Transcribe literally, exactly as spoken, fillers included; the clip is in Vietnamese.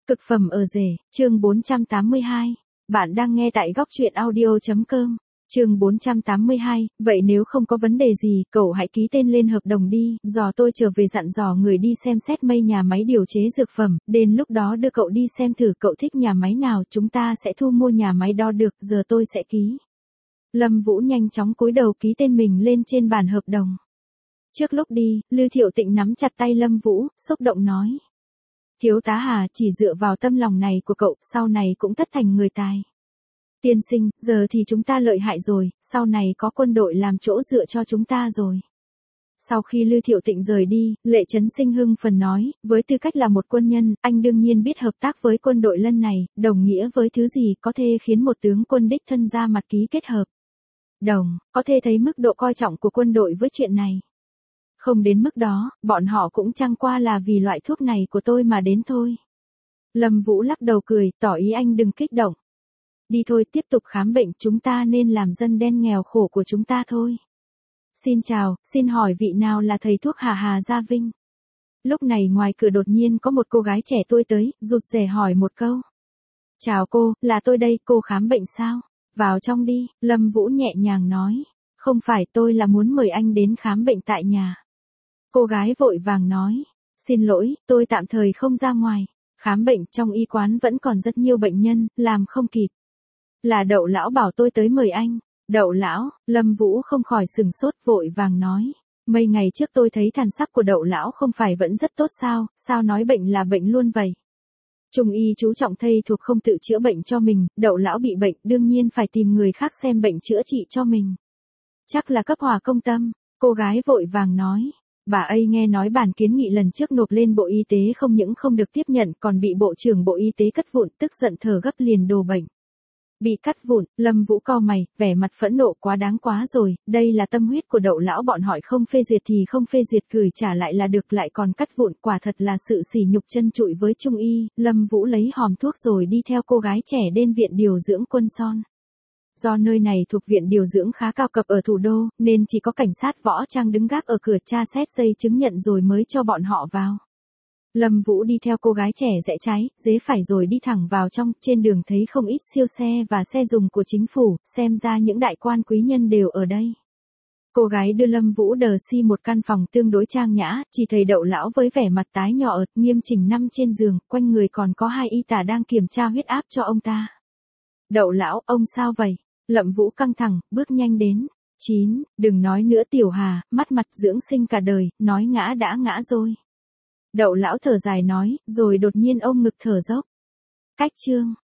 Cực phẩm ở rể, chương bốn trăm tám mươi hai. Bạn đang nghe tại góc truyện audio.com. Chương bốn trăm tám mươi hai, vậy nếu không có vấn đề gì, cậu hãy ký tên lên hợp đồng đi, dò tôi trở về dặn dò người đi xem xét mây nhà máy điều chế dược phẩm, đến lúc đó đưa cậu đi xem thử cậu thích nhà máy nào, chúng ta sẽ thu mua nhà máy đó được, giờ tôi sẽ ký. Lâm Vũ nhanh chóng cúi đầu ký tên mình lên trên bản hợp đồng. Trước lúc đi, Lư Thiệu Tịnh nắm chặt tay Lâm Vũ, xúc động nói. Thiếu tá Hà, chỉ dựa vào tâm lòng này của cậu, sau này cũng tất thành người tài. Tiên sinh, giờ thì chúng ta lợi hại rồi, sau này có quân đội làm chỗ dựa cho chúng ta rồi. Sau khi Lư Thiệu Tịnh rời đi, Lệ Chấn Sinh hưng phần nói, với tư cách là một quân nhân, anh đương nhiên biết hợp tác với quân đội lần này, đồng nghĩa với thứ gì có thể khiến một tướng quân đích thân ra mặt ký kết hợp. Đồng, có thể thấy mức độ coi trọng của quân đội với chuyện này. Không đến mức đó, bọn họ cũng chẳng qua là vì loại thuốc này của tôi mà đến thôi. Lâm Vũ lắc đầu cười, tỏ ý anh đừng kích động. Đi thôi, tiếp tục khám bệnh, chúng ta nên làm dân đen nghèo khổ của chúng ta thôi. Xin chào, xin hỏi vị nào là thầy thuốc Hà Hà Gia Vinh? Lúc này ngoài cửa đột nhiên có một cô gái trẻ tôi tới, rụt rè hỏi một câu. Chào cô, là tôi đây, cô khám bệnh sao? Vào trong đi, Lâm Vũ nhẹ nhàng nói. Không phải, tôi là muốn mời anh đến khám bệnh tại nhà. Cô gái vội vàng nói, xin lỗi, tôi tạm thời không ra ngoài, khám bệnh trong y quán vẫn còn rất nhiều bệnh nhân, làm không kịp. Là Đậu lão bảo tôi tới mời anh. Đậu lão, Lâm Vũ không khỏi sừng sốt vội vàng nói, mấy ngày trước tôi thấy thần sắc của Đậu lão không phải vẫn rất tốt sao, sao nói bệnh là bệnh luôn vậy. Trung y chú trọng thầy thuộc không tự chữa bệnh cho mình, Đậu lão bị bệnh đương nhiên phải tìm người khác xem bệnh chữa trị cho mình. Chắc là cấp hòa công tâm, cô gái vội vàng nói. Bà ấy nghe nói bản kiến nghị lần trước nộp lên Bộ Y tế không những không được tiếp nhận còn bị Bộ trưởng Bộ Y tế cắt vụn, tức giận thở gấp liền đồ bệnh. Bị cắt vụn, Lâm Vũ cau mày, vẻ mặt phẫn nộ, quá đáng quá rồi, đây là tâm huyết của Đậu lão, bọn họ không phê duyệt thì không phê duyệt, gửi trả lại là được, lại còn cắt vụn, quả thật là sự sỉ nhục chân trụi với Trung y. Lâm Vũ lấy hòm thuốc rồi đi theo cô gái trẻ đến viện điều dưỡng Quân Son. Do nơi này thuộc viện điều dưỡng khá cao cấp ở thủ đô, nên chỉ có cảnh sát võ trang đứng gác ở cửa tra xét giấy chứng nhận rồi mới cho bọn họ vào. Lâm Vũ đi theo cô gái trẻ rẽ trái, dế phải rồi đi thẳng vào trong, trên đường thấy không ít siêu xe và xe dùng của chính phủ, xem ra những đại quan quý nhân đều ở đây. Cô gái đưa Lâm Vũ đờ si một căn phòng tương đối trang nhã, chỉ thấy Đậu lão với vẻ mặt tái nhợt ợt, nghiêm chỉnh nằm trên giường, quanh người còn có hai y tá đang kiểm tra huyết áp cho ông ta. Đậu lão, ông sao vậy? Lâm Vũ căng thẳng, bước nhanh đến. Chín, đừng nói nữa Tiểu Hà, mắt mặt dưỡng sinh cả đời, nói ngã đã ngã rồi. Đậu lão thở dài nói, rồi đột nhiên ôm ngực thở dốc. Cách chương.